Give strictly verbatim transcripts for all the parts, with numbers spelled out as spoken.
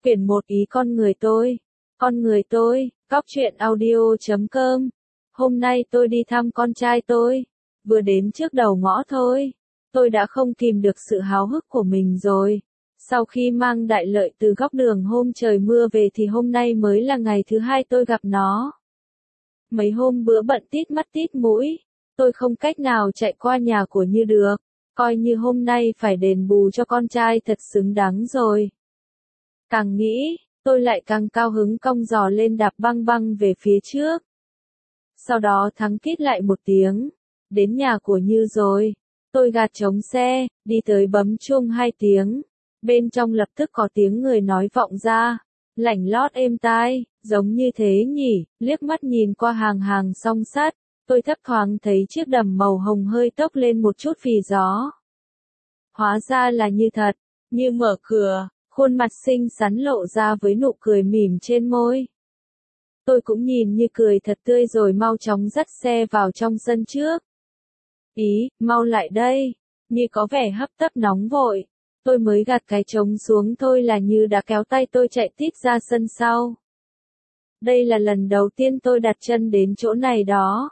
Quyển một ý con người tôi. Con người tôi, Cóc truyện audio chấm com. Hôm nay tôi đi thăm con trai tôi. Vừa đến trước đầu ngõ thôi. Tôi đã không kìm được sự háo hức của mình rồi. Sau khi mang Đại Lợi từ góc đường hôm trời mưa về thì hôm nay mới là ngày thứ hai tôi gặp nó. Mấy hôm bữa bận tít mắt tít mũi. Tôi không cách nào chạy qua nhà của Như được. Coi như hôm nay phải đền bù cho con trai thật xứng đáng rồi. Càng nghĩ, tôi lại càng cao hứng cong giò lên đạp băng băng về phía trước. Sau đó thắng kít lại một tiếng. Đến nhà của Như rồi. Tôi gạt trống xe, đi tới bấm chuông hai tiếng. Bên trong lập tức có tiếng người nói vọng ra. Lảnh lót êm tai, giống như thế nhỉ, liếc mắt nhìn qua hàng hàng song sắt. Tôi thấp thoáng thấy chiếc đầm màu hồng hơi tốc lên một chút vì gió. Hóa ra là Như thật. Như mở cửa, khuôn mặt xinh xắn lộ ra với nụ cười mỉm trên môi. Tôi cũng nhìn Như cười thật tươi rồi mau chóng dắt xe vào trong sân trước. Ý, mau lại đây. Như có vẻ hấp tấp nóng vội. Tôi mới gạt cái trống xuống thôi là Như đã kéo tay tôi chạy tít ra sân sau. Đây là lần đầu tiên tôi đặt chân đến chỗ này đó.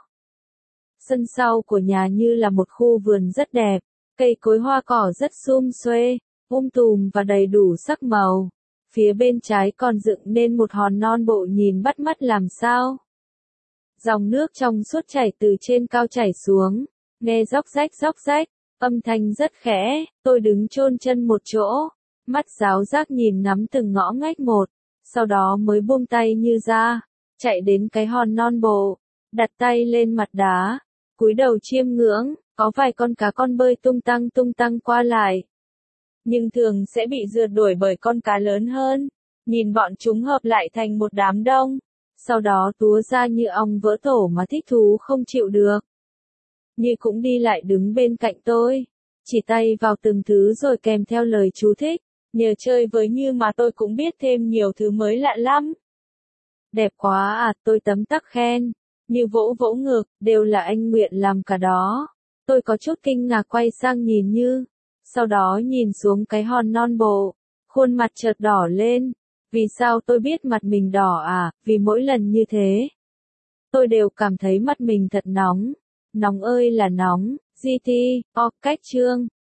Sân sau của nhà Như là một khu vườn rất đẹp, cây cối hoa cỏ rất sum xuê, um tùm và đầy đủ sắc màu. Phía bên trái còn dựng nên một hòn non bộ nhìn bắt mắt làm sao. Dòng nước trong suốt chảy từ trên cao chảy xuống, nghe róc rách róc rách, âm thanh rất khẽ. Tôi đứng chôn chân một chỗ, mắt giáo giác nhìn ngắm từng ngõ ngách một, sau đó mới buông tay Như ra, chạy đến cái hòn non bộ, đặt tay lên mặt đá, cúi đầu chiêm ngưỡng. Có vài con cá con bơi tung tăng tung tăng qua lại, nhưng thường sẽ bị rượt đuổi bởi con cá lớn hơn. Nhìn bọn chúng hợp lại thành một đám đông, sau đó túa ra như ong vỡ tổ mà thích thú không chịu được. Như cũng đi lại đứng bên cạnh tôi, chỉ tay vào từng thứ rồi kèm theo lời chú thích. Nhờ chơi với Như mà tôi cũng biết thêm nhiều thứ mới lạ lắm. Đẹp quá à, tôi tấm tắc khen. Như vỗ vỗ ngực, đều là anh Nguyện làm cả đó. Tôi có chút kinh ngạc quay sang nhìn Như, sau đó nhìn xuống cái hòn non bộ, khuôn mặt chợt đỏ lên. Vì sao tôi biết mặt mình đỏ à? Vì mỗi lần như thế, tôi đều cảm thấy mặt mình thật nóng. Nóng ơi là nóng. giê tê, o, cách chương.